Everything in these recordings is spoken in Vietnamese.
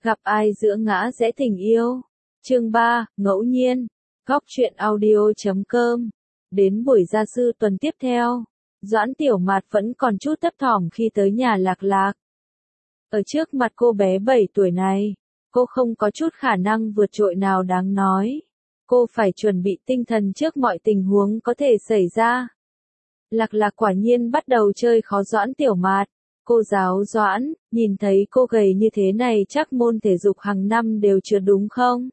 Gặp ai giữa ngã rẽ tình yêu. Chương 3, ngẫu nhiên. Góc truyện audio.com. Đến buổi gia sư tuần tiếp theo, Doãn Tiểu Mạt vẫn còn chút thấp thỏm khi tới nhà Lạc Lạc. Ở trước mặt cô bé 7 tuổi này, cô không có chút khả năng vượt trội nào đáng nói. Cô phải chuẩn bị tinh thần trước mọi tình huống có thể xảy ra. Lạc Lạc quả nhiên bắt đầu chơi khó Doãn Tiểu Mạt. Cô giáo Doãn, nhìn thấy cô gầy như thế này chắc môn thể dục hàng năm đều trượt đúng không?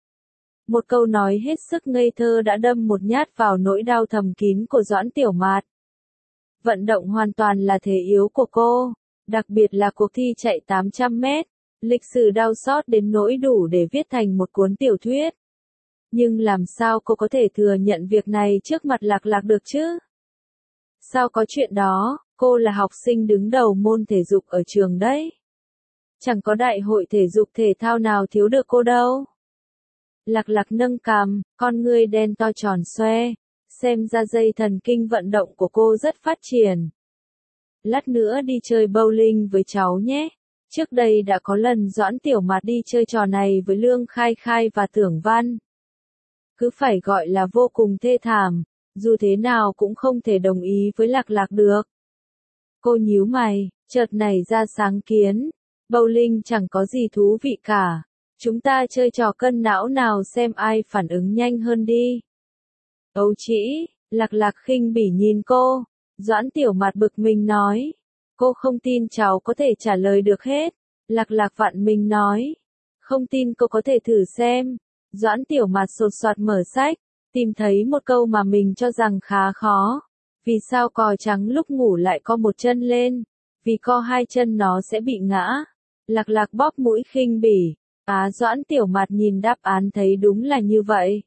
Một câu nói hết sức ngây thơ đã đâm một nhát vào nỗi đau thầm kín của Doãn Tiểu Mạt. Vận động hoàn toàn là thể yếu của cô, đặc biệt là cuộc thi chạy 800 mét, lịch sử đau xót đến nỗi đủ để viết thành một cuốn tiểu thuyết. Nhưng làm sao cô có thể thừa nhận việc này trước mặt Lạc Lạc được chứ? Sao có chuyện đó, cô là học sinh đứng đầu môn thể dục ở trường đấy. Chẳng có đại hội thể dục thể thao nào thiếu được cô đâu. Lạc Lạc nâng cằm, con ngươi đen to tròn xoe, xem ra dây thần kinh vận động của cô rất phát triển. Lát nữa đi chơi bowling với cháu nhé. Trước đây đã có lần Doãn Tiểu Mạt đi chơi trò này với Lương Khai Khai và Tưởng Văn. Cứ phải gọi là vô cùng thê thảm, dù thế nào cũng không thể đồng ý với Lạc Lạc được. Cô nhíu mày, chợt nảy ra sáng kiến. Bowling chẳng có gì thú vị cả. Chúng ta chơi trò cân não nào xem ai phản ứng nhanh hơn đi. Ấu trĩ, Lạc Lạc khinh bỉ nhìn cô. Doãn Tiểu Mạt bực mình nói. Cô không tin cháu có thể trả lời được hết. Lạc Lạc vặn mình nói. Không tin cô có thể thử xem. Doãn Tiểu Mạt sột soạt mở sách, tìm thấy một câu mà mình cho rằng khá khó. Vì sao cò trắng lúc ngủ lại co một chân lên? Vì co hai chân nó sẽ bị ngã. Lạc Lạc bóp mũi khinh bỉ. Doãn Tiểu Mạt nhìn đáp án thấy đúng là như vậy.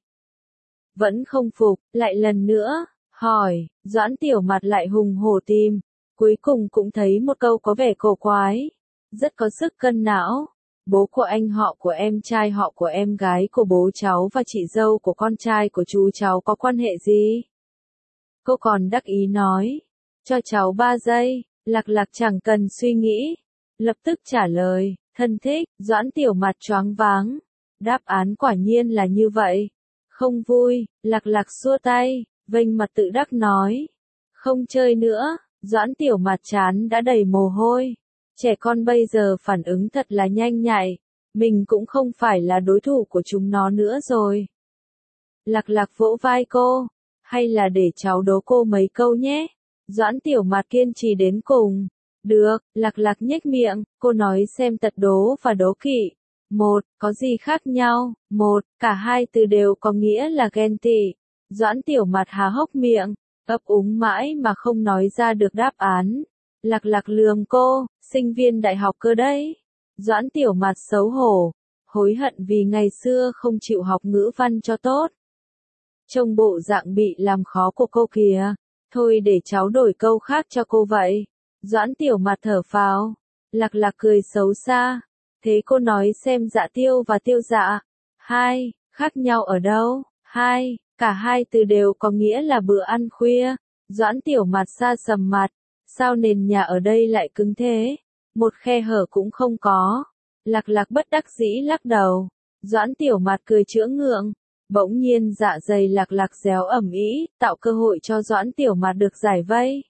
Vẫn không phục, lại lần nữa, hỏi, Doãn Tiểu Mạt lại hùng hổ tìm. Cuối cùng cũng thấy một câu có vẻ cổ quái. Rất có sức cân não. Bố của anh họ của em trai họ của em gái của bố cháu và chị dâu của con trai của chú cháu có quan hệ gì? Cô còn đắc ý nói. Cho cháu 3 giây, Lạc Lạc chẳng cần suy nghĩ. Lập tức trả lời, thân thích, Doãn Tiểu Mạt choáng váng. Đáp án quả nhiên là như vậy. Không vui, Lạc Lạc xua tay, vênh mặt tự đắc nói. Không chơi nữa, Doãn Tiểu Mạt trán đã đầy mồ hôi. Trẻ con bây giờ phản ứng thật là nhanh nhạy. Mình cũng không phải là đối thủ của chúng nó nữa rồi. Lạc Lạc vỗ vai cô. Hay là để cháu đố cô mấy câu nhé. Doãn Tiểu Mạt kiên trì đến cùng. Được, Lạc Lạc nhếch miệng, cô nói xem tật đố và đố kỵ. 1. Có gì khác nhau? 1. Cả hai từ đều có nghĩa là ghen tị. Doãn Tiểu Mạt há hốc miệng, ấp úng mãi mà không nói ra được đáp án. Lạc Lạc lườm cô, sinh viên đại học cơ đấy. Doãn Tiểu Mạt xấu hổ, hối hận vì ngày xưa không chịu học ngữ văn cho tốt. Trông bộ dạng bị làm khó của cô kìa. Thôi để cháu đổi câu khác cho cô vậy. Doãn Tiểu Mạt thở phào. Lạc Lạc cười xấu xa. Thế cô nói xem dạ tiêu và tiêu dạ. 2. Khác nhau ở đâu? 2. Cả hai từ đều có nghĩa là bữa ăn khuya. Doãn Tiểu Mạt xa sầm mặt. Sao nền nhà ở đây lại cứng thế? Một khe hở cũng không có. Lạc Lạc bất đắc dĩ lắc đầu. Doãn Tiểu Mạt cười chữa ngượng. Bỗng nhiên dạ dày Lạc Lạc réo ẩm ĩ, tạo cơ hội cho Doãn Tiểu Mạt được giải vây.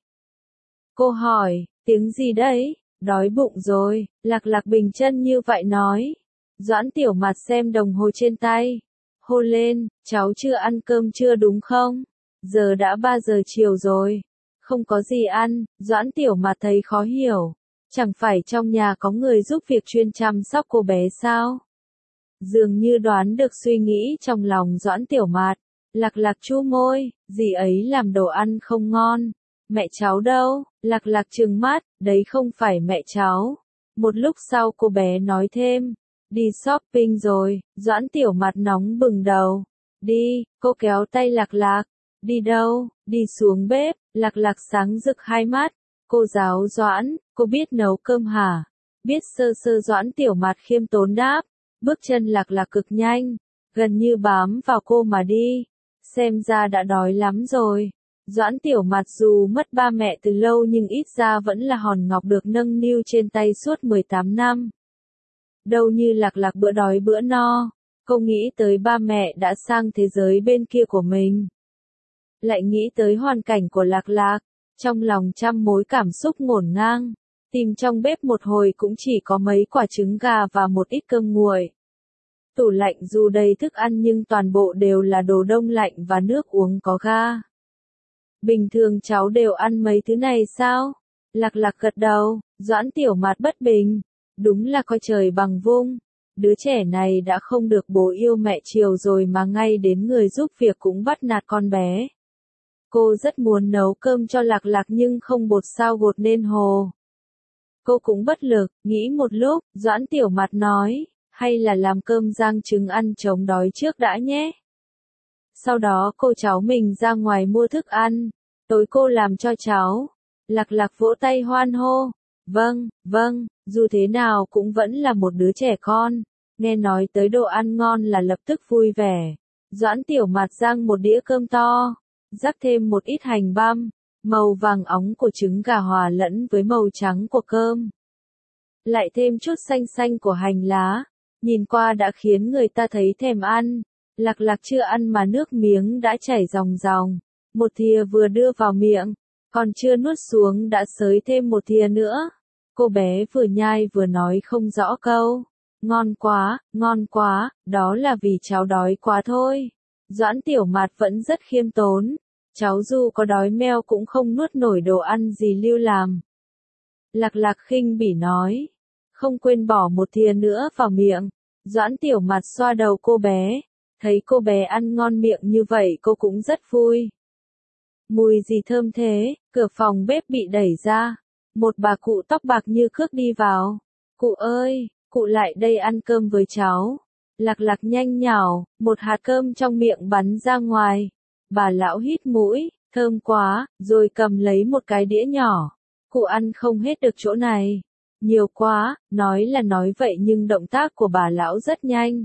Cô hỏi, tiếng gì đấy? Đói bụng rồi, Lạc Lạc bình chân như vậy nói. Doãn Tiểu Mạt xem đồng hồ trên tay. Hô lên, cháu chưa ăn cơm chưa đúng không? Giờ đã 3 giờ chiều rồi. Không có gì ăn, Doãn Tiểu Mạt thấy khó hiểu. Chẳng phải trong nhà có người giúp việc chuyên chăm sóc cô bé sao? Dường như đoán được suy nghĩ trong lòng Doãn Tiểu Mạt. Lạc Lạc chu môi, dì ấy làm đồ ăn không ngon. Mẹ cháu đâu? Lạc Lạc trừng mắt, đấy không phải mẹ cháu. Một lúc sau cô bé nói thêm, đi shopping rồi. Doãn Tiểu Mạt nóng bừng đầu. Đi, cô kéo tay Lạc Lạc. Đi đâu? Đi xuống bếp. Lạc Lạc sáng rực hai mắt. Cô giáo Doãn, cô biết nấu cơm hả? Biết sơ sơ. Doãn Tiểu Mạt khiêm tốn đáp. Bước chân Lạc Lạc cực nhanh, gần như bám vào cô mà đi. Xem ra đã đói lắm rồi. Doãn Tiểu Mạt dù mất ba mẹ từ lâu nhưng ít ra vẫn là hòn ngọc được nâng niu trên tay suốt 18 năm. đâu như Lạc Lạc bữa đói bữa no. Cô nghĩ tới ba mẹ đã sang thế giới bên kia của mình. Lại nghĩ tới hoàn cảnh của Lạc Lạc, trong lòng trăm mối cảm xúc ngổn ngang. Tìm trong bếp một hồi cũng chỉ có mấy quả trứng gà và một ít cơm nguội. Tủ lạnh dù đầy thức ăn nhưng toàn bộ đều là đồ đông lạnh và nước uống có ga. Bình thường cháu đều ăn mấy thứ này sao? Lạc Lạc gật đầu, Doãn Tiểu Mạt bất bình. Đúng là coi trời bằng vung. Đứa trẻ này đã không được bố yêu mẹ chiều rồi mà ngay đến người giúp việc cũng bắt nạt con bé. Cô rất muốn nấu cơm cho Lạc Lạc nhưng không bột sao gột nên hồ. Cô cũng bất lực, nghĩ một lúc, Doãn Tiểu Mạt nói, hay là làm cơm rang trứng ăn chống đói trước đã nhé. Sau đó cô cháu mình ra ngoài mua thức ăn, tối cô làm cho cháu. Lạc Lạc vỗ tay hoan hô, vâng, dù thế nào cũng vẫn là một đứa trẻ con, nghe nói tới đồ ăn ngon là lập tức vui vẻ. Doãn Tiểu Mạt rang một đĩa cơm to, rắc thêm một ít hành băm, màu vàng óng của trứng gà hòa lẫn với màu trắng của cơm. Lại thêm chút xanh xanh của hành lá, nhìn qua đã khiến người ta thấy thèm ăn. Lạc Lạc chưa ăn mà nước miếng đã chảy ròng ròng, một thìa vừa đưa vào miệng, còn chưa nuốt xuống đã xới thêm một thìa nữa. Cô bé vừa nhai vừa nói không rõ câu, ngon quá, đó là vì cháu đói quá thôi. Doãn Tiểu Mạt vẫn rất khiêm tốn, cháu dù có đói meo cũng không nuốt nổi đồ ăn gì Lưu làm. Lạc Lạc khinh bỉ nói, không quên bỏ một thìa nữa vào miệng. Doãn Tiểu Mạt xoa đầu cô bé, thấy cô bé ăn ngon miệng như vậy cô cũng rất vui. Mùi gì thơm thế, cửa phòng bếp bị đẩy ra, một bà cụ tóc bạc như cước đi vào. Cụ ơi, cụ lại đây ăn cơm với cháu. Lạc Lạc nhanh nhảu, một hạt cơm trong miệng bắn ra ngoài. Bà lão hít mũi, thơm quá, rồi cầm lấy một cái đĩa nhỏ. Cụ ăn không hết được chỗ này. Nhiều quá, nói là nói vậy nhưng động tác của bà lão rất nhanh.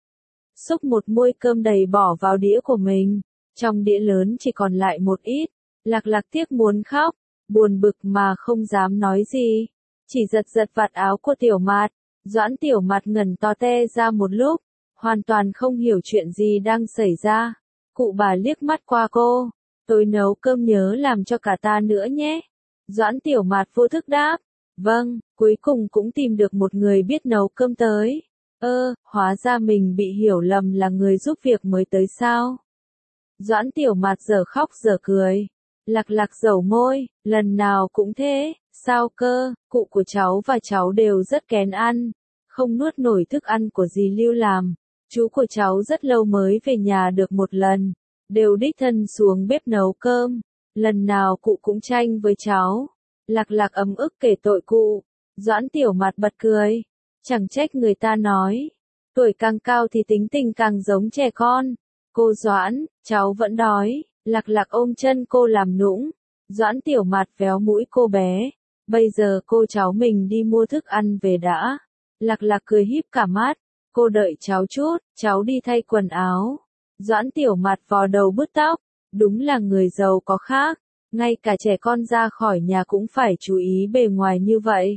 Xúc một muôi cơm đầy bỏ vào đĩa của mình. Trong đĩa lớn chỉ còn lại một ít. Lạc Lạc tiếc muốn khóc, buồn bực mà không dám nói gì. Chỉ giật vạt áo của Tiểu Mạt. Doãn Tiểu Mạt ngẩn to te ra một lúc, hoàn toàn không hiểu chuyện gì đang xảy ra. Cụ bà liếc mắt qua cô, tôi nấu cơm nhớ làm cho cả ta nữa nhé. Doãn Tiểu Mạt vô thức đáp, vâng, cuối cùng cũng tìm được một người biết nấu cơm tới. Hóa ra mình bị hiểu lầm là người giúp việc mới tới sao. Doãn Tiểu Mạt giờ khóc giờ cười. Lạc Lạc dẩu môi, lần nào cũng thế, sao cơ, cụ của cháu và cháu đều rất kén ăn, không nuốt nổi thức ăn của dì Lưu làm. Chú của cháu rất lâu mới về nhà được một lần, đều đích thân xuống bếp nấu cơm, lần nào cụ cũng tranh với cháu. Lạc Lạc ấm ức kể tội cụ. Doãn Tiểu Mạt bật cười, chẳng trách người ta nói, tuổi càng cao thì tính tình càng giống trẻ con. Cô Doãn, cháu vẫn đói. Lạc Lạc ôm chân cô làm nũng. Doãn Tiểu Mạt véo mũi cô bé, bây giờ cô cháu mình đi mua thức ăn về đã. Lạc Lạc cười híp cả mắt, cô đợi cháu chút, cháu đi thay quần áo. Doãn Tiểu Mạt vò đầu bứt tóc, đúng là người giàu có khác, ngay cả trẻ con ra khỏi nhà cũng phải chú ý bề ngoài như vậy.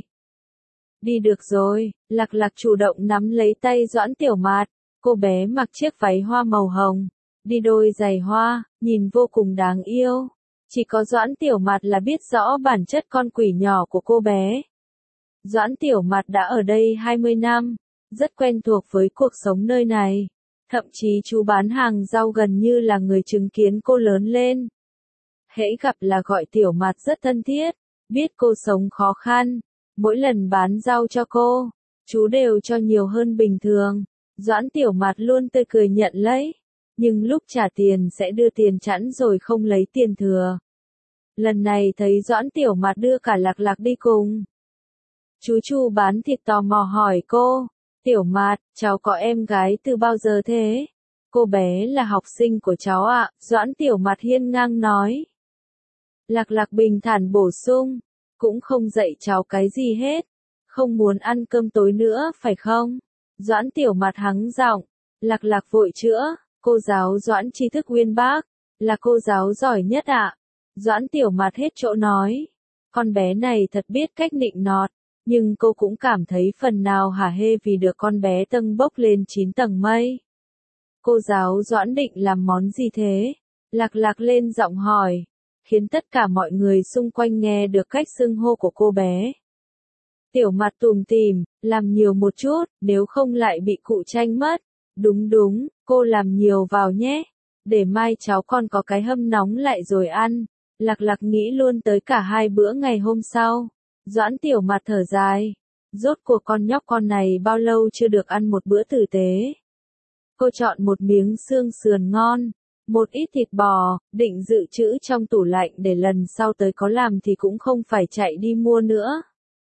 Đi được rồi, Lạc Lạc chủ động nắm lấy tay Doãn Tiểu Mạt, cô bé mặc chiếc váy hoa màu hồng, đi đôi giày hoa, nhìn vô cùng đáng yêu. Chỉ có Doãn Tiểu Mạt là biết rõ bản chất con quỷ nhỏ của cô bé. Doãn Tiểu Mạt đã ở đây 20 năm, rất quen thuộc với cuộc sống nơi này. Thậm chí chú bán hàng rau gần như là người chứng kiến cô lớn lên. Hễ gặp là gọi Tiểu Mạt rất thân thiết, biết cô sống khó khăn. Mỗi lần bán rau cho cô, chú đều cho nhiều hơn bình thường. Doãn Tiểu Mạt luôn tươi cười nhận lấy. Nhưng lúc trả tiền sẽ đưa tiền chẵn rồi không lấy tiền thừa. Lần này thấy Doãn Tiểu Mạt đưa cả Lạc Lạc đi cùng. Chú Chu bán thịt tò mò hỏi cô, Tiểu Mạt, cháu có em gái từ bao giờ thế? Cô bé là học sinh của cháu ạ, Doãn Tiểu Mạt hiên ngang nói. Lạc Lạc bình thản bổ sung, cũng không dạy cháu cái gì hết, không muốn ăn cơm tối nữa phải không? Doãn Tiểu Mạt hắng giọng, Lạc Lạc vội chữa. Cô giáo Doãn tri thức uyên bác, là cô giáo giỏi nhất ạ. Doãn Tiểu Mạt hết chỗ nói. Con bé này thật biết cách nịnh nọt. Nhưng cô cũng cảm thấy phần nào hả hê vì được con bé tâng bốc lên 9 tầng mây. Cô giáo Doãn định làm món gì thế? Lạc Lạc lên giọng hỏi, khiến tất cả mọi người xung quanh nghe được cách xưng hô của cô bé. Tiểu Mặt tủm tỉm, làm nhiều một chút, nếu không lại bị cụ tranh mất. Đúng đúng, cô làm nhiều vào nhé. Để mai cháu con có cái hâm nóng lại rồi ăn. Lạc Lạc nghĩ luôn tới cả 2 bữa ngày hôm sau. Doãn Tiểu Mặt thở dài. Rốt cuộc con nhóc con này bao lâu chưa được ăn một bữa tử tế. Cô chọn một miếng xương sườn ngon, một ít thịt bò, định dự trữ trong tủ lạnh để lần sau tới có làm thì cũng không phải chạy đi mua nữa.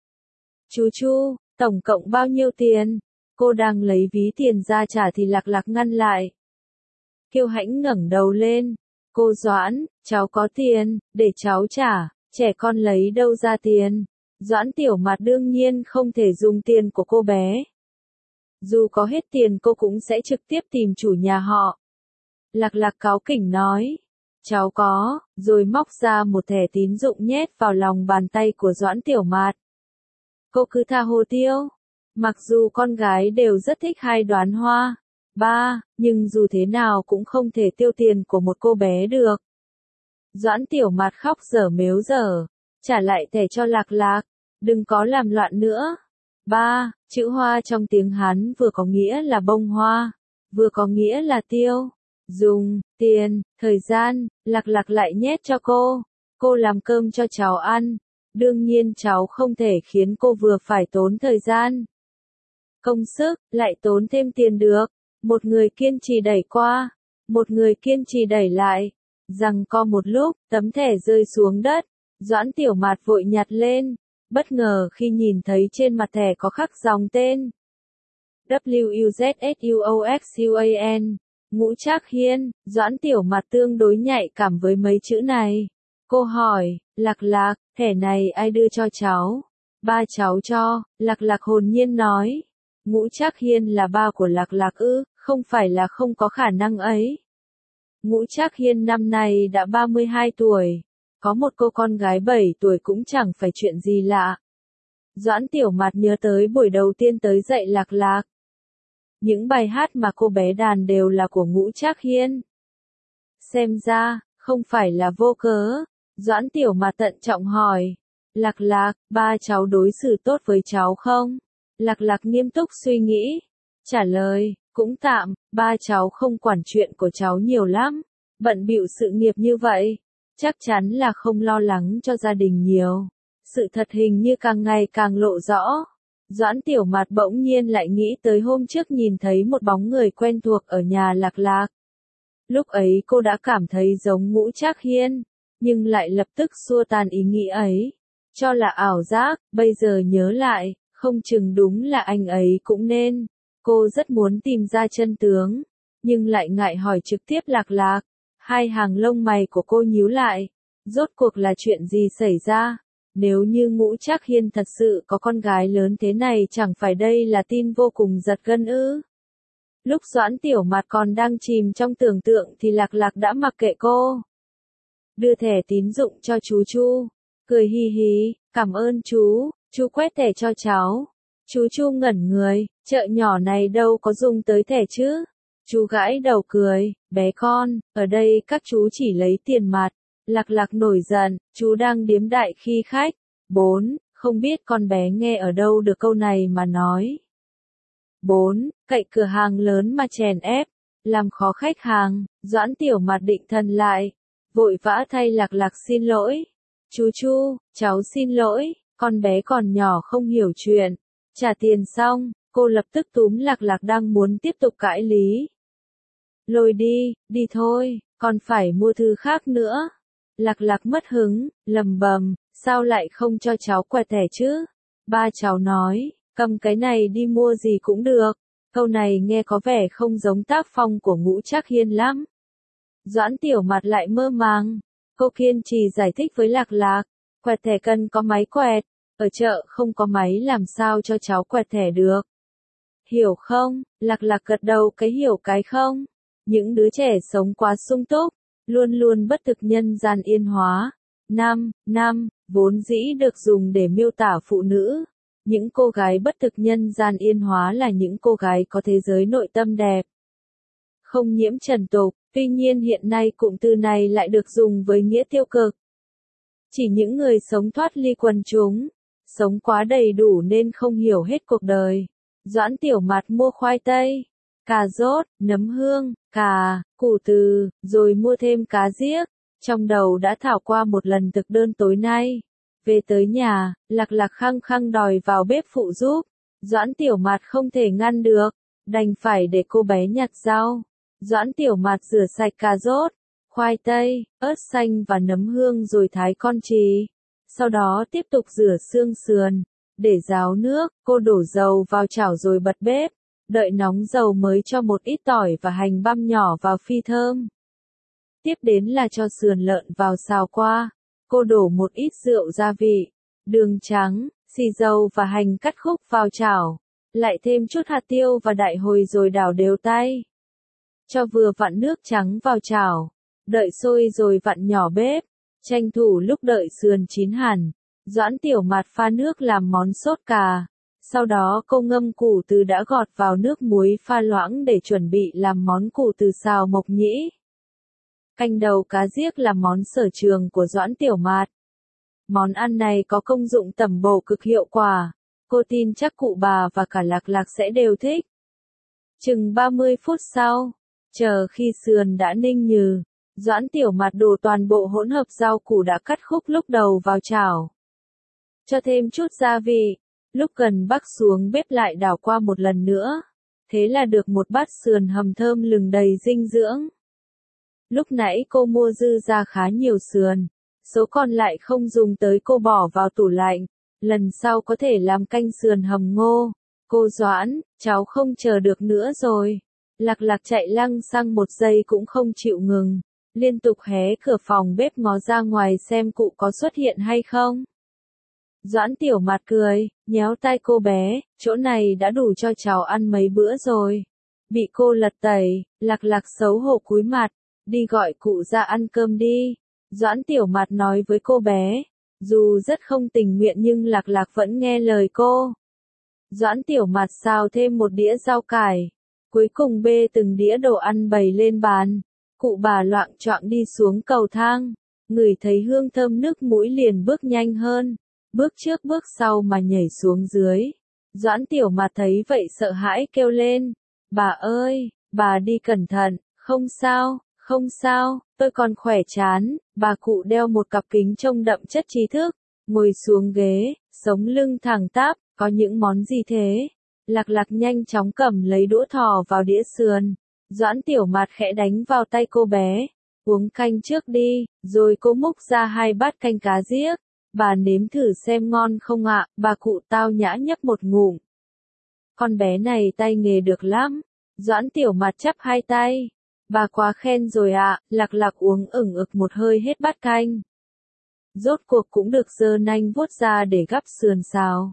Chú Chu, tổng cộng bao nhiêu tiền? Cô đang lấy ví tiền ra trả thì Lạc Lạc ngăn lại. Kiêu Hãnh ngẩng đầu lên. Cô Doãn, cháu có tiền, để cháu trả, trẻ con lấy đâu ra tiền. Doãn Tiểu Mặt đương nhiên không thể dùng tiền của cô bé. Dù có hết tiền cô cũng sẽ trực tiếp tìm chủ nhà họ. Lạc Lạc cáu kỉnh nói. Cháu có, rồi móc ra một thẻ tín dụng nhét vào lòng bàn tay của Doãn Tiểu Mặt. Cô cứ tha hồ tiêu. Mặc dù con gái đều rất thích hai đoán hoa. Ba, nhưng dù thế nào cũng không thể tiêu tiền của một cô bé được. Doãn Tiểu Mặt khóc dở mếu dở. Trả lại thẻ cho Lạc Lạc. Đừng có làm loạn nữa. Ba, chữ hoa trong tiếng Hán vừa có nghĩa là bông hoa, vừa có nghĩa là tiêu. Dùng, tiền, thời gian, Lạc Lạc lại nhét cho cô. Cô làm cơm cho cháu ăn. Đương nhiên cháu không thể khiến cô vừa phải tốn thời gian, công sức, lại tốn thêm tiền được. Một người kiên trì đẩy qua, một người kiên trì đẩy lại. Giằng co một lúc, tấm thẻ rơi xuống đất. Doãn Tiểu Mặt vội nhặt lên. Bất ngờ khi nhìn thấy trên mặt thẻ có khắc dòng tên. WUZSUOXUAN. Ngũ Trác Hiên. Doãn Tiểu Mặt tương đối nhạy cảm với mấy chữ này. Cô hỏi, Lạc Lạc, thẻ này ai đưa cho cháu? Ba cháu cho, Lạc Lạc hồn nhiên nói. Ngũ Trác Hiên là ba của Lạc Lạc ư, không phải là không có khả năng ấy. Ngũ Trác Hiên năm nay đã 32 tuổi. Có một cô con gái 7 tuổi cũng chẳng phải chuyện gì lạ. Doãn Tiểu Mặt nhớ tới buổi đầu tiên tới dạy Lạc Lạc. Những bài hát mà cô bé đàn đều là của Ngũ Trác Hiên. Xem ra, không phải là vô cớ. Doãn Tiểu Mặt tận trọng hỏi. Lạc Lạc, ba cháu đối xử tốt với cháu không? Lạc Lạc nghiêm túc suy nghĩ. Trả lời, cũng tạm, ba cháu không quản chuyện của cháu nhiều lắm. Bận bịu sự nghiệp như vậy. Chắc chắn là không lo lắng cho gia đình nhiều. Sự thật hình như càng ngày càng lộ rõ. Doãn Tiểu Mặt bỗng nhiên lại nghĩ tới hôm trước nhìn thấy một bóng người quen thuộc ở nhà Lạc Lạc. Lúc ấy cô đã cảm thấy giống Ngũ Trác Hiên, nhưng lại lập tức xua tan ý nghĩ ấy. Cho là ảo giác, bây giờ nhớ lại, không chừng đúng là anh ấy cũng nên. Cô rất muốn tìm ra chân tướng, nhưng lại ngại hỏi trực tiếp Lạc Lạc. Hai hàng lông mày của cô nhíu lại. Rốt cuộc là chuyện gì xảy ra? Nếu như Ngũ Trác Hiên thật sự có con gái lớn thế này chẳng phải đây là tin vô cùng giật gân ư? Lúc Doãn Tiểu Mặt còn đang chìm trong tưởng tượng thì Lạc Lạc đã mặc kệ cô. Đưa thẻ tín dụng cho chú Chu. Cười hi hí, cảm ơn chú quét thẻ cho cháu. Chú Chu ngẩn người, chợ nhỏ này đâu có dùng tới thẻ chứ? Chú gãi đầu cười, bé con, ở đây các chú chỉ lấy tiền mặt. Lạc Lạc nổi giận, chú đang điếm đại khi khách. 4. Không biết con bé nghe ở đâu được câu này mà nói. 4. Cậy cửa hàng lớn mà chèn ép, làm khó khách hàng. Doãn Tiểu Mặt định thần lại, vội vã thay Lạc Lạc xin lỗi. Chú Chu, cháu xin lỗi, con bé còn nhỏ không hiểu chuyện. Trả tiền xong, cô lập tức túm Lạc Lạc đang muốn tiếp tục cãi lý. Lôi đi thôi, còn phải mua thứ khác nữa. Lạc Lạc mất hứng, lầm bầm, sao lại không cho cháu quẹt thẻ chứ? Ba cháu nói, cầm cái này đi mua gì cũng được. Câu này nghe có vẻ không giống tác phong của Ngũ Trác Hiên lắm. Doãn Tiểu Mặt lại mơ màng. Cô kiên trì giải thích với Lạc Lạc, quẹt thẻ cần có máy quẹt. Ở chợ không có máy làm sao cho cháu quẹt thẻ được. Hiểu không? Lạc Lạc gật đầu cái hiểu cái không. Những đứa trẻ sống quá sung túc, luôn luôn bất thực nhân gian yên hóa. Năm, vốn dĩ được dùng để miêu tả phụ nữ. Những cô gái bất thực nhân gian yên hóa là những cô gái có thế giới nội tâm đẹp, không nhiễm trần tục. Tuy nhiên hiện nay cụm từ này lại được dùng với nghĩa tiêu cực. Chỉ những người sống thoát ly quần chúng, sống quá đầy đủ nên không hiểu hết cuộc đời. Doãn Tiểu Mạt mua khoai tây, cà rốt, nấm hương, cà, củ từ, rồi mua thêm cá giếc. Trong đầu đã thảo qua một lần thực đơn tối nay. Về tới nhà, Lạc Lạc khăng khăng đòi vào bếp phụ giúp. Doãn Tiểu Mạt không thể ngăn được, đành phải để cô bé nhặt rau. Doãn Tiểu Mạt rửa sạch cà rốt, khoai tây, ớt xanh và nấm hương rồi thái con trì. Sau đó tiếp tục rửa xương sườn, để ráo nước, cô đổ dầu vào chảo rồi bật bếp. Đợi nóng dầu mới cho một ít tỏi và hành băm nhỏ vào phi thơm. Tiếp đến là cho sườn lợn vào xào qua. Cô đổ một ít rượu gia vị, đường trắng, xì dầu và hành cắt khúc vào chảo. Lại thêm chút hạt tiêu và đại hồi rồi đảo đều tay. Cho vừa vặn nước trắng vào chảo. Đợi sôi rồi vặn nhỏ bếp. Tranh thủ lúc đợi sườn chín hẳn. Doãn Tiểu Mạt pha nước làm món sốt cà. Sau đó cô ngâm củ từ đã gọt vào nước muối pha loãng để chuẩn bị làm món củ từ xào mộc nhĩ. Canh đầu cá giếc là món sở trường của Doãn Tiểu Mạt. Món ăn này có công dụng tẩm bổ cực hiệu quả. Cô tin chắc cụ bà và cả Lạc Lạc sẽ đều thích. Chừng 30 phút sau, chờ khi sườn đã ninh nhừ, Doãn Tiểu Mạt đổ toàn bộ hỗn hợp rau củ đã cắt khúc lúc đầu vào chảo. Cho thêm chút gia vị, lúc gần bắc xuống bếp lại đảo qua một lần nữa. Thế là được một bát sườn hầm thơm lừng đầy dinh dưỡng. Lúc nãy cô mua dư ra khá nhiều sườn, số còn lại không dùng tới cô bỏ vào tủ lạnh, lần sau có thể làm canh sườn hầm ngô. Cô Doãn, cháu không chờ được nữa rồi. Lạc Lạc chạy lăng xăng một giây cũng không chịu ngừng, liên tục hé cửa phòng bếp ngó ra ngoài xem cụ có xuất hiện hay không. Doãn Tiểu Mạt cười, nhéo tay cô bé, chỗ này đã đủ cho cháu ăn mấy bữa rồi. Bị cô lật tẩy, Lạc Lạc xấu hổ cúi mặt, đi gọi cụ ra ăn cơm đi. Doãn Tiểu Mạt nói với cô bé, dù rất không tình nguyện nhưng Lạc Lạc vẫn nghe lời cô. Doãn Tiểu Mạt xào thêm một đĩa rau cải, cuối cùng bê từng đĩa đồ ăn bày lên bàn. Cụ bà loạng choạng đi xuống cầu thang, ngửi thấy hương thơm nước mũi liền bước nhanh hơn, bước trước bước sau mà nhảy xuống dưới. Doãn Tiểu Mạt thấy vậy sợ hãi kêu lên, bà ơi, bà đi cẩn thận, không sao, không sao, tôi còn khỏe chán. Bà cụ đeo một cặp kính trông đậm chất trí thức, ngồi xuống ghế, sống lưng thẳng tắp, có những món gì thế? Lạc Lạc nhanh chóng cầm lấy đũa thò vào đĩa sườn. Doãn Tiểu Mạt khẽ đánh vào tay cô bé, uống canh trước đi, rồi cô múc ra 2 bát canh cá giếc. Bà nếm thử xem ngon không ạ? Bà cụ tao nhã nhấp một ngụm. Con bé này tay nghề được lắm. Doãn Tiểu Mạt chắp 2 tay. Bà quá khen rồi ạ. Lạc Lạc uống ửng ực một hơi hết bát canh. Rốt cuộc cũng được giơ nanh vuốt ra để gắp sườn xào.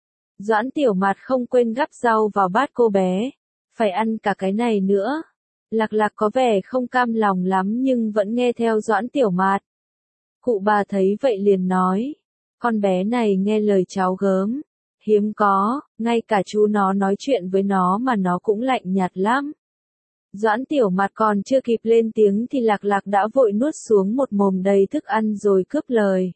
Doãn Tiểu Mạt không quên gắp rau vào bát cô bé. Phải ăn cả cái này nữa. Lạc Lạc có vẻ không cam lòng lắm nhưng vẫn nghe theo Doãn Tiểu Mạt. Cụ bà thấy vậy liền nói, con bé này nghe lời cháu gớm, hiếm có, ngay cả chú nó nói chuyện với nó mà nó cũng lạnh nhạt lắm. Doãn Tiểu Mạt còn chưa kịp lên tiếng thì Lạc Lạc đã vội nuốt xuống một mồm đầy thức ăn rồi cướp lời.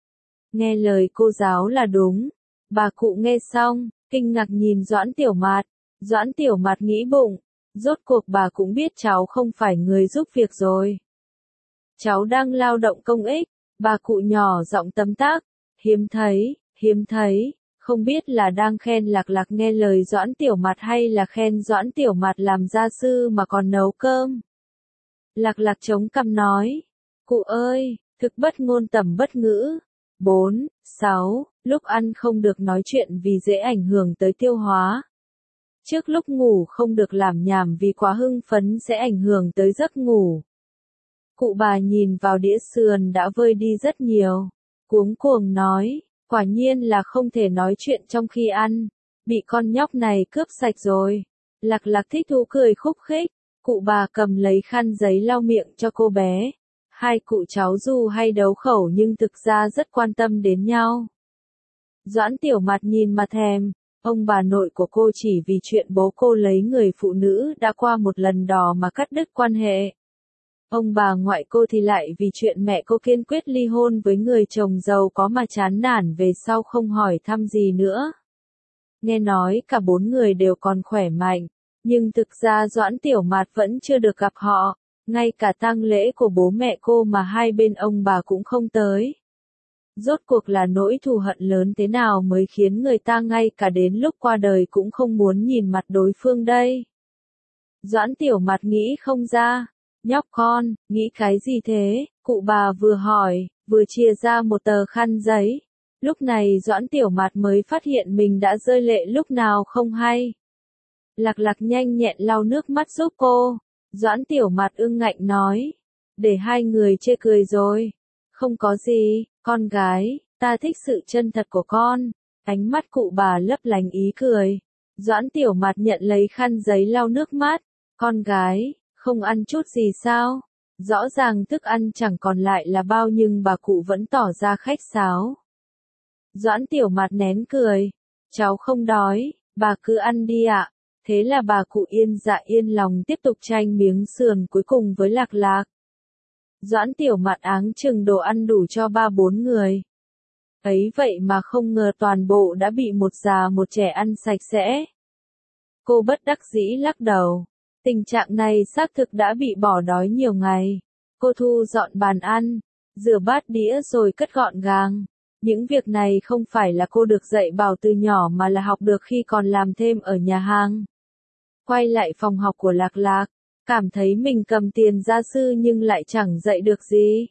Nghe lời cô giáo là đúng. Bà cụ nghe xong, kinh ngạc nhìn Doãn Tiểu Mạt. Doãn Tiểu Mạt nghĩ bụng, rốt cuộc bà cũng biết cháu không phải người giúp việc rồi. Cháu đang lao động công ích. Bà cụ nhỏ giọng tấm tắc, hiếm thấy, không biết là đang khen Lạc Lạc nghe lời Doãn Tiểu Mạt hay là khen Doãn Tiểu Mạt làm gia sư mà còn nấu cơm. Lạc Lạc chống cằm nói, cụ ơi, thực bất ngôn tầm bất ngữ. 4, 6, lúc ăn không được nói chuyện vì dễ ảnh hưởng tới tiêu hóa. Trước lúc ngủ không được làm nhảm vì quá hưng phấn sẽ ảnh hưởng tới giấc ngủ. Cụ bà nhìn vào đĩa sườn đã vơi đi rất nhiều, cuống cuồng nói, quả nhiên là không thể nói chuyện trong khi ăn, bị con nhóc này cướp sạch rồi. Lạc Lạc thích thú cười khúc khích, cụ bà cầm lấy khăn giấy lau miệng cho cô bé. Hai cụ cháu dù hay đấu khẩu nhưng thực ra rất quan tâm đến nhau. Doãn Tiểu Mạt nhìn mà thèm, ông bà nội của cô chỉ vì chuyện bố cô lấy người phụ nữ đã qua một lần đò mà cắt đứt quan hệ. Ông bà ngoại cô thì lại vì chuyện mẹ cô kiên quyết ly hôn với người chồng giàu có mà chán nản về sau không hỏi thăm gì nữa. Nghe nói cả bốn người đều còn khỏe mạnh, nhưng thực ra Doãn Tiểu Mạt vẫn chưa được gặp họ, ngay cả tang lễ của bố mẹ cô mà hai bên ông bà cũng không tới. Rốt cuộc là nỗi thù hận lớn thế nào mới khiến người ta ngay cả đến lúc qua đời cũng không muốn nhìn mặt đối phương đây? Doãn Tiểu Mạt nghĩ không ra. Nhóc con, nghĩ cái gì thế? Cụ bà vừa hỏi, vừa chia ra một tờ khăn giấy. Lúc này Doãn Tiểu Mạt mới phát hiện mình đã rơi lệ lúc nào không hay. Lạc Lạc nhanh nhẹn lau nước mắt giúp cô. Doãn Tiểu Mạt ương ngạnh nói. Để hai người chê cười rồi. Không có gì, con gái, ta thích sự chân thật của con. Ánh mắt cụ bà lấp lánh ý cười. Doãn Tiểu Mạt nhận lấy khăn giấy lau nước mắt. Con gái, không ăn chút gì sao? Rõ ràng thức ăn chẳng còn lại là bao nhưng bà cụ vẫn tỏ ra khách sáo. Doãn Tiểu Mạt nén cười. Cháu không đói, bà cứ ăn đi ạ. Thế là bà cụ yên dạ yên lòng tiếp tục tranh miếng sườn cuối cùng với Lạc Lạc. Doãn Tiểu Mạt áng chừng đồ ăn đủ cho 3-4 người. Ấy vậy mà không ngờ toàn bộ đã bị một già một trẻ ăn sạch sẽ. Cô bất đắc dĩ lắc đầu. Tình trạng này xác thực đã bị bỏ đói nhiều ngày. Cô thu dọn bàn ăn, rửa bát đĩa rồi cất gọn gàng. Những việc này không phải là cô được dạy bảo từ nhỏ mà là học được khi còn làm thêm ở nhà hàng. Quay lại phòng học của Lạc Lạc, cảm thấy mình cầm tiền gia sư nhưng lại chẳng dạy được gì.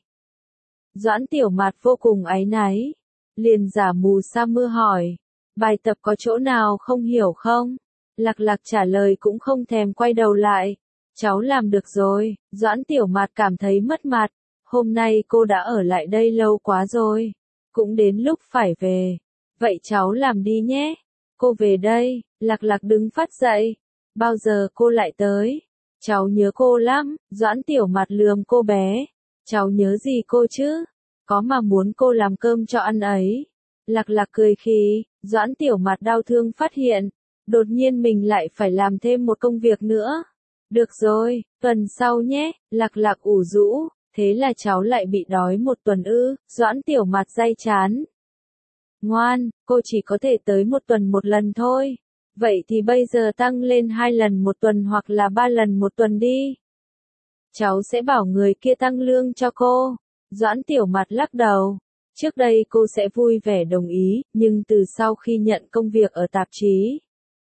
Doãn Tiểu Mạt vô cùng áy náy, liền giả mù sa mưa hỏi, bài tập có chỗ nào không hiểu không? Lạc Lạc trả lời cũng không thèm quay đầu lại. Cháu làm được rồi. Doãn Tiểu Mạt cảm thấy mất mặt. Hôm nay cô đã ở lại đây lâu quá rồi. Cũng đến lúc phải về. Vậy cháu làm đi nhé. Cô về đây. Lạc Lạc đứng phát dậy. Bao giờ cô lại tới? Cháu nhớ cô lắm. Doãn Tiểu Mạt lườm cô bé. Cháu nhớ gì cô chứ? Có mà muốn cô làm cơm cho ăn ấy. Lạc Lạc cười khi Doãn Tiểu Mạt đau thương phát hiện. Đột nhiên mình lại phải làm thêm một công việc nữa. Được rồi, tuần sau nhé, Lạc Lạc ủ rũ, thế là cháu lại bị đói một tuần ư? Doãn Tiểu Mạt day chán. Ngoan, cô chỉ có thể tới một tuần một lần thôi. Vậy thì bây giờ tăng lên 2 lần một tuần hoặc là 3 lần một tuần đi. Cháu sẽ bảo người kia tăng lương cho cô. Doãn Tiểu Mạt lắc đầu. Trước đây cô sẽ vui vẻ đồng ý, nhưng từ sau khi nhận công việc ở tạp chí,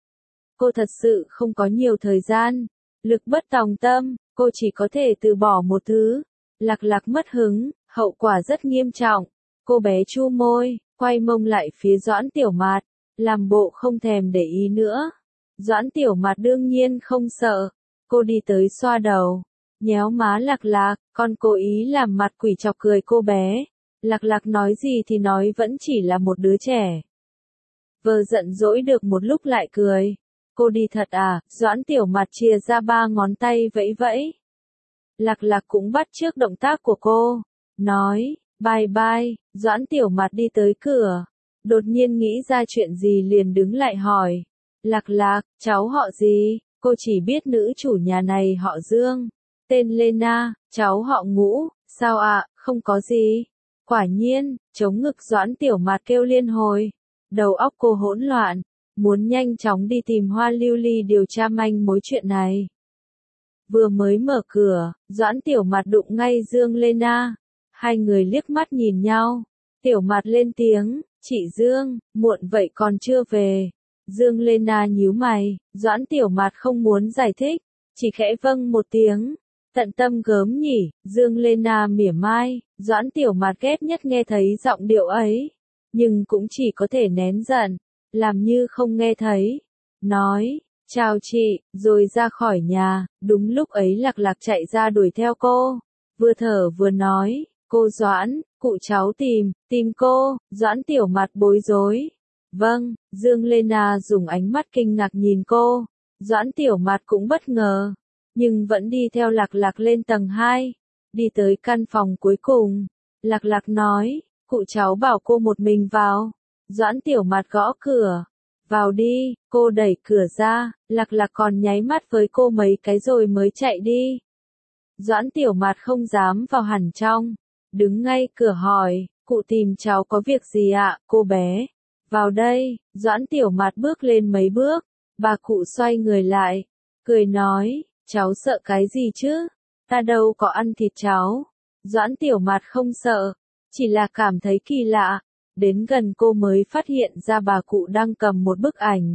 cô thật sự không có nhiều thời gian. Lực bất tòng tâm, cô chỉ có thể từ bỏ một thứ. Lạc Lạc mất hứng, hậu quả rất nghiêm trọng. Cô bé chu môi, quay mông lại phía Doãn Tiểu Mạt, làm bộ không thèm để ý nữa. Doãn Tiểu Mạt đương nhiên không sợ. Cô đi tới xoa đầu, nhéo má Lạc Lạc, con cố ý làm mặt quỷ chọc cười cô bé. Lạc Lạc nói gì thì nói vẫn chỉ là một đứa trẻ. Vờ giận dỗi được một lúc lại cười. Cô đi thật à? Doãn Tiểu Mạt chia ra 3 ngón tay vẫy vẫy. Lạc Lạc cũng bắt chước động tác của cô. Nói, bye bye. Doãn Tiểu Mạt đi tới cửa. Đột nhiên nghĩ ra chuyện gì liền đứng lại hỏi. Lạc Lạc, cháu họ gì? Cô chỉ biết nữ chủ nhà này họ Dương. Tên Lena, cháu họ Ngũ. Sao ạ? Không có gì. Quả nhiên, chống ngực Doãn Tiểu Mạt kêu liên hồi. Đầu óc cô hỗn loạn. Muốn nhanh chóng đi tìm Hoa Lưu Ly điều tra manh mối chuyện này. Vừa mới mở cửa, Doãn Tiểu Mạt đụng ngay Dương Lena. Hai người liếc mắt nhìn nhau. Tiểu Mạt lên tiếng, chị Dương, muộn vậy còn chưa về. Dương Lena nhíu mày, Doãn Tiểu Mạt không muốn giải thích, chỉ khẽ vâng một tiếng. Tận tâm gớm nhỉ, Dương Lena mỉa mai, Doãn Tiểu Mạt ghét nhất nghe thấy giọng điệu ấy. Nhưng cũng chỉ có thể nén giận, làm như không nghe thấy. Nói, chào chị, rồi ra khỏi nhà. Đúng lúc ấy Lạc Lạc chạy ra đuổi theo cô. Vừa thở vừa nói, cô Doãn, cụ cháu tìm cô. Doãn Tiểu Mạt bối rối. Vâng, Dương Lena dùng ánh mắt kinh ngạc nhìn cô. Doãn Tiểu Mạt cũng bất ngờ, nhưng vẫn đi theo Lạc Lạc lên tầng 2. Đi tới căn phòng cuối cùng. Lạc Lạc nói, cụ cháu bảo cô một mình vào. Doãn Tiểu Mạt gõ cửa. Vào đi, cô đẩy cửa ra, Lạc Lạc còn nháy mắt với cô mấy cái rồi mới chạy đi. Doãn Tiểu Mạt không dám vào hẳn trong, đứng ngay cửa hỏi, cụ tìm cháu có việc gì ạ, cô bé? Vào đây, Doãn Tiểu Mạt bước lên mấy bước, bà cụ xoay người lại, cười nói, cháu sợ cái gì chứ? Ta đâu có ăn thịt cháu. Doãn Tiểu Mạt không sợ, chỉ là cảm thấy kỳ lạ. Đến gần cô mới phát hiện ra bà cụ đang cầm một bức ảnh.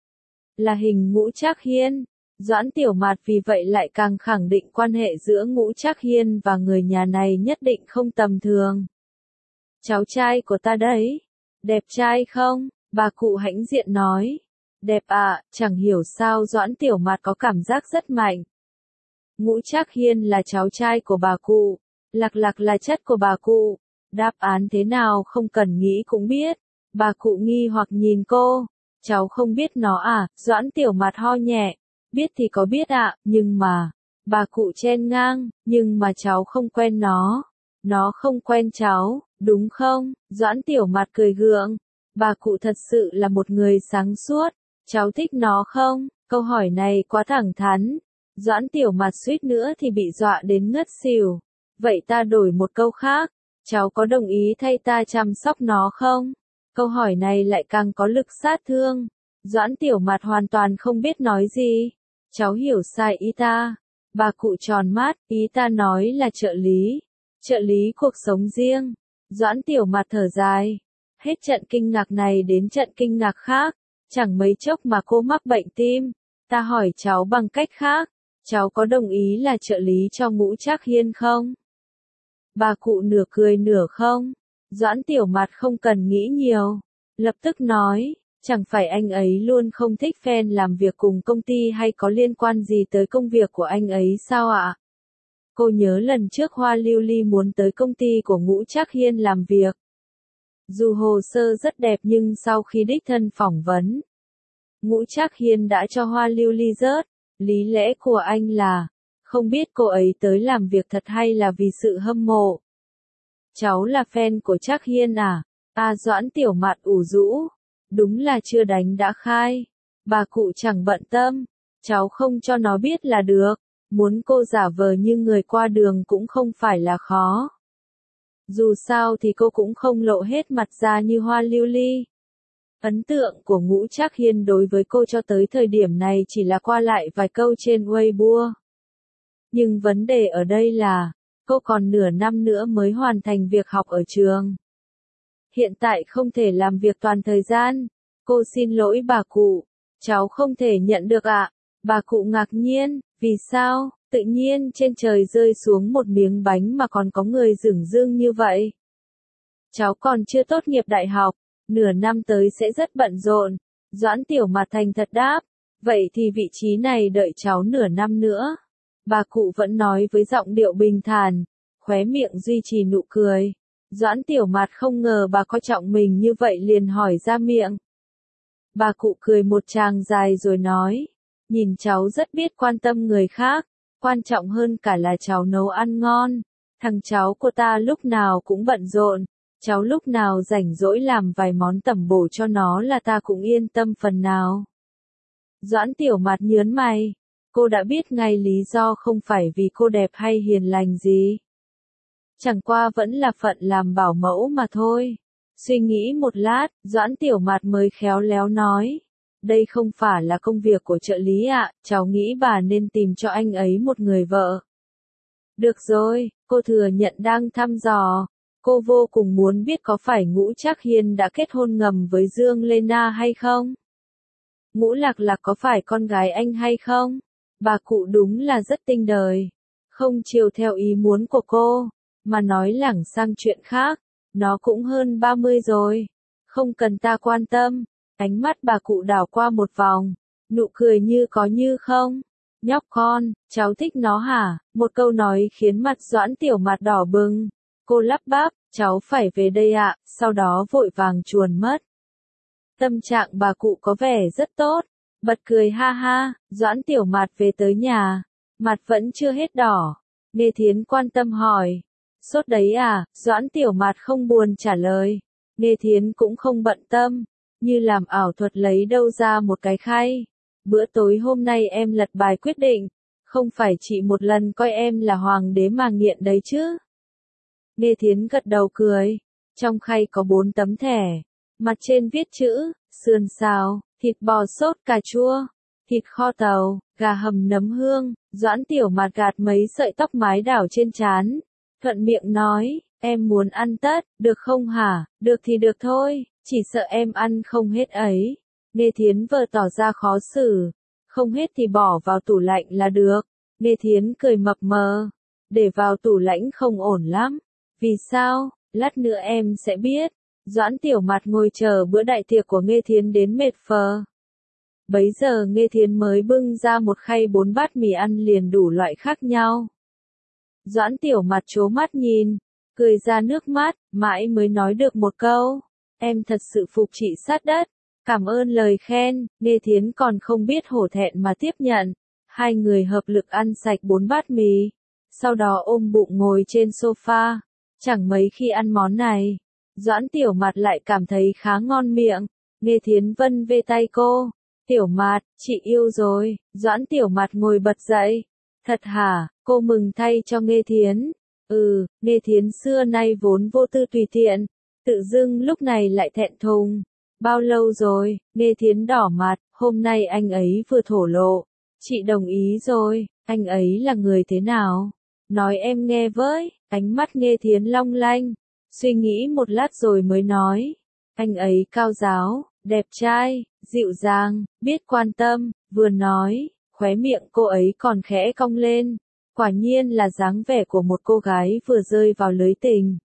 Là hình Ngũ Trác Hiên. Doãn Tiểu Mạt vì vậy lại càng khẳng định quan hệ giữa Ngũ Trác Hiên và người nhà này nhất định không tầm thường. Cháu trai của ta đấy. Đẹp trai không? Bà cụ hãnh diện nói. Đẹp ạ, chẳng hiểu sao Doãn Tiểu Mạt có cảm giác rất mạnh. Ngũ Trác Hiên là cháu trai của bà cụ. Lạc Lạc là chất của bà cụ. Đáp án thế nào không cần nghĩ cũng biết. Bà cụ nghi hoặc nhìn cô. Cháu không biết nó à? Doãn Tiểu Mạt ho nhẹ. Biết thì có biết ạ, nhưng mà. Bà cụ chen ngang, nhưng mà cháu không quen nó. Nó không quen cháu, đúng không? Doãn Tiểu Mạt cười gượng. Bà cụ thật sự là một người sáng suốt. Cháu thích nó không? Câu hỏi này quá thẳng thắn. Doãn Tiểu Mạt suýt nữa thì bị dọa đến ngất xỉu. Vậy ta đổi một câu khác. Cháu có đồng ý thay ta chăm sóc nó không? Câu hỏi này lại càng có lực sát thương. Doãn Tiểu Mạt hoàn toàn không biết nói gì. Cháu hiểu sai ý ta. Bà cụ tròn mắt, ý ta nói là trợ lý. Trợ lý cuộc sống riêng. Doãn Tiểu Mạt thở dài. Hết trận kinh ngạc này đến trận kinh ngạc khác. Chẳng mấy chốc mà cô mắc bệnh tim. Ta hỏi cháu bằng cách khác. Cháu có đồng ý là trợ lý cho Ngũ Trác Hiên không? Bà cụ nửa cười nửa không. Doãn Tiểu Mạt không cần nghĩ nhiều. Lập tức nói, chẳng phải anh ấy luôn không thích fan làm việc cùng công ty hay có liên quan gì tới công việc của anh ấy sao ạ? Cô nhớ lần trước Hoa Lưu Ly muốn tới công ty của Ngũ Trác Hiên làm việc. Dù hồ sơ rất đẹp nhưng sau khi đích thân phỏng vấn, Ngũ Trác Hiên đã cho Hoa Lưu Ly rớt. Lý lẽ của anh là, không biết cô ấy tới làm việc thật hay là vì sự hâm mộ. Cháu là fan của Trác Hiên à? Doãn Tiểu Mạt ủ rũ. Đúng là chưa đánh đã khai. Bà cụ chẳng bận tâm. Cháu không cho nó biết là được. Muốn cô giả vờ như người qua đường cũng không phải là khó. Dù sao thì cô cũng không lộ hết mặt ra như Hoa Lưu Ly. Ấn tượng của Ngũ Trác Hiên đối với cô cho tới thời điểm này chỉ là qua lại vài câu trên Weibo. Nhưng vấn đề ở đây là, cô còn nửa năm nữa mới hoàn thành việc học ở trường. Hiện tại không thể làm việc toàn thời gian. Cô xin lỗi bà cụ. Cháu không thể nhận được ạ. Bà cụ ngạc nhiên, vì sao? Tự nhiên trên trời rơi xuống một miếng bánh mà còn có người dửng dưng như vậy. Cháu còn chưa tốt nghiệp đại học. Nửa năm tới sẽ rất bận rộn. Doãn Tiểu Mạt thành thật đáp. Vậy thì vị trí này đợi cháu nửa năm nữa. Bà cụ vẫn nói với giọng điệu bình thản, khóe miệng duy trì nụ cười. Doãn Tiểu Mạt không ngờ bà coi trọng mình như vậy liền hỏi ra miệng. Bà cụ cười một tràng dài rồi nói, nhìn cháu rất biết quan tâm người khác, quan trọng hơn cả là cháu nấu ăn ngon. Thằng cháu của ta lúc nào cũng bận rộn, cháu lúc nào rảnh rỗi làm vài món tẩm bổ cho nó là ta cũng yên tâm phần nào. Doãn Tiểu Mạt nhớn mày. Cô đã biết ngay lý do không phải vì cô đẹp hay hiền lành gì. Chẳng qua vẫn là phận làm bảo mẫu mà thôi. Suy nghĩ một lát, Doãn Tiểu Mạt mới khéo léo nói. Đây không phải là công việc của trợ lý ạ, cháu nghĩ bà nên tìm cho anh ấy một người vợ. Được rồi, cô thừa nhận đang thăm dò. Cô vô cùng muốn biết có phải Ngũ Trác Hiên đã kết hôn ngầm với Dương Lê Na hay không? Ngũ Lạc Lạc có phải con gái anh hay không? Bà cụ đúng là rất tinh đời. Không chiều theo ý muốn của cô, mà nói lảng sang chuyện khác. Nó cũng hơn 30 rồi. Không cần ta quan tâm. Ánh mắt bà cụ đảo qua một vòng. Nụ cười như có như không. Nhóc con, cháu thích nó hả? Một câu nói khiến mặt Doãn Tiểu Mạt đỏ bừng. Cô lắp bắp, cháu phải về đây ạ, sau đó vội vàng chuồn mất. Tâm trạng bà cụ có vẻ rất tốt. Bật cười ha ha, Doãn Tiểu Mạt về tới nhà. Mặt vẫn chưa hết đỏ. Nghe Thiến quan tâm hỏi. Sốt đấy à? Doãn Tiểu Mạt không buồn trả lời. Nghe Thiến cũng không bận tâm, như làm ảo thuật lấy đâu ra một cái khay. Bữa tối hôm nay em lật bài quyết định, không phải chị một lần coi em là hoàng đế mà nghiện đấy chứ. Nghe Thiến gật đầu cười, trong khay có 4 tấm thẻ, mặt trên viết chữ, sườn xào, thịt bò sốt cà chua, thịt kho tàu, gà hầm nấm hương. Doãn Tiểu Mạt gạt mấy sợi tóc mái đảo trên trán, thuận miệng nói, em muốn ăn tất, được không hả? Được thì được thôi, chỉ sợ em ăn không hết ấy. Nghe Thiến vờ tỏ ra khó xử, không hết thì bỏ vào tủ lạnh là được. Nghe Thiến cười mập mờ, để vào tủ lạnh không ổn lắm. Vì sao? Lát nữa em sẽ biết. Doãn Tiểu Mạt ngồi chờ bữa đại tiệc của Nghe Thiến đến mệt phờ. Bấy giờ Nghe Thiến mới bưng ra một khay 4 bát mì ăn liền đủ loại khác nhau. Doãn Tiểu Mạt trố mắt nhìn, cười ra nước mắt, mãi mới nói được một câu. Em thật sự phục chị sát đất. Cảm ơn lời khen. Nghe Thiến còn không biết hổ thẹn mà tiếp nhận. Hai người hợp lực ăn sạch 4 bát mì. Sau đó ôm bụng ngồi trên sofa. Chẳng mấy khi ăn món này, Doãn Tiểu Mạt lại cảm thấy khá ngon miệng. Nghe Thiến vân vê tay cô. Tiểu Mạt, chị yêu rồi. Doãn Tiểu Mạt ngồi bật dậy. Thật hả? Cô mừng thay cho Nghe Thiến. Nghe Thiến xưa nay vốn vô tư tùy tiện, tự dưng lúc này lại thẹn thùng. Bao lâu rồi? Nghe Thiến đỏ mặt, hôm nay anh ấy vừa thổ lộ. Chị đồng ý rồi, anh ấy là người thế nào? Nói em nghe với. Ánh mắt Nghe Thiến long lanh, suy nghĩ một lát rồi mới nói. Anh ấy cao giáo, đẹp trai, dịu dàng, biết quan tâm. Vừa nói, khóe miệng cô ấy còn khẽ cong lên. Quả nhiên là dáng vẻ của một cô gái vừa rơi vào lưới tình.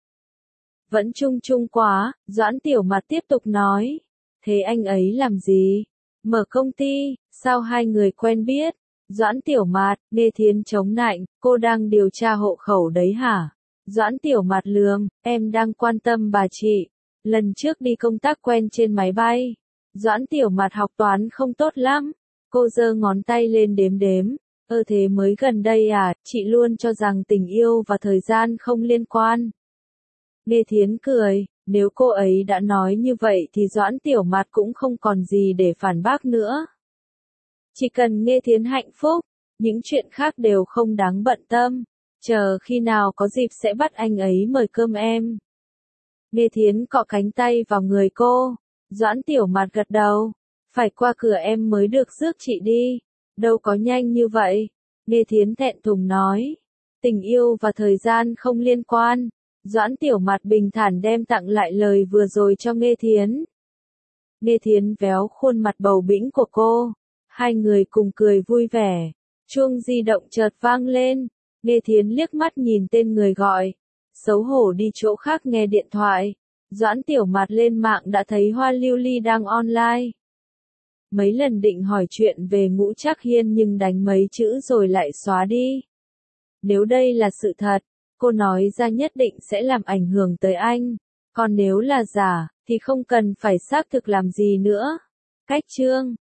Vẫn chung chung quá, Doãn Tiểu Mạt tiếp tục nói. Thế anh ấy làm gì? Mở công ty, sao hai người quen biết? Doãn Tiểu Mạt, Nghe Thiến chống nạnh, cô đang điều tra hộ khẩu đấy hả? Doãn Tiểu Mạt lườm, em đang quan tâm bà chị. Lần trước đi công tác quen trên máy bay. Doãn Tiểu Mạt học toán không tốt lắm. Cô giơ ngón tay lên đếm đếm. Thế mới gần đây à, chị luôn cho rằng tình yêu và thời gian không liên quan. Nghe Thiến cười, nếu cô ấy đã nói như vậy thì Doãn Tiểu Mạt cũng không còn gì để phản bác nữa. Chỉ cần Nghe Thiến hạnh phúc, những chuyện khác đều không đáng bận tâm. Chờ khi nào có dịp sẽ bắt anh ấy mời cơm em. Nghe Thiến cọ cánh tay vào người cô. Doãn Tiểu Mạt gật đầu. Phải qua cửa em mới được rước chị đi. Đâu có nhanh như vậy. Nghe Thiến thẹn thùng nói. Tình yêu và thời gian không liên quan. Doãn Tiểu Mạt bình thản đem tặng lại lời vừa rồi cho Nghe Thiến. Nghe Thiến véo khuôn mặt bầu bĩnh của cô. Hai người cùng cười vui vẻ. Chuông di động chợt vang lên. Nghe Thiến liếc mắt nhìn tên người gọi. Xấu hổ đi chỗ khác nghe điện thoại. Doãn Tiểu Mạt lên mạng đã thấy Hoa Lưu Ly đang online. Mấy lần định hỏi chuyện về Ngũ Trác Hiên nhưng đánh mấy chữ rồi lại xóa đi. Nếu đây là sự thật, cô nói ra nhất định sẽ làm ảnh hưởng tới anh. Còn nếu là giả, thì không cần phải xác thực làm gì nữa. Cách chương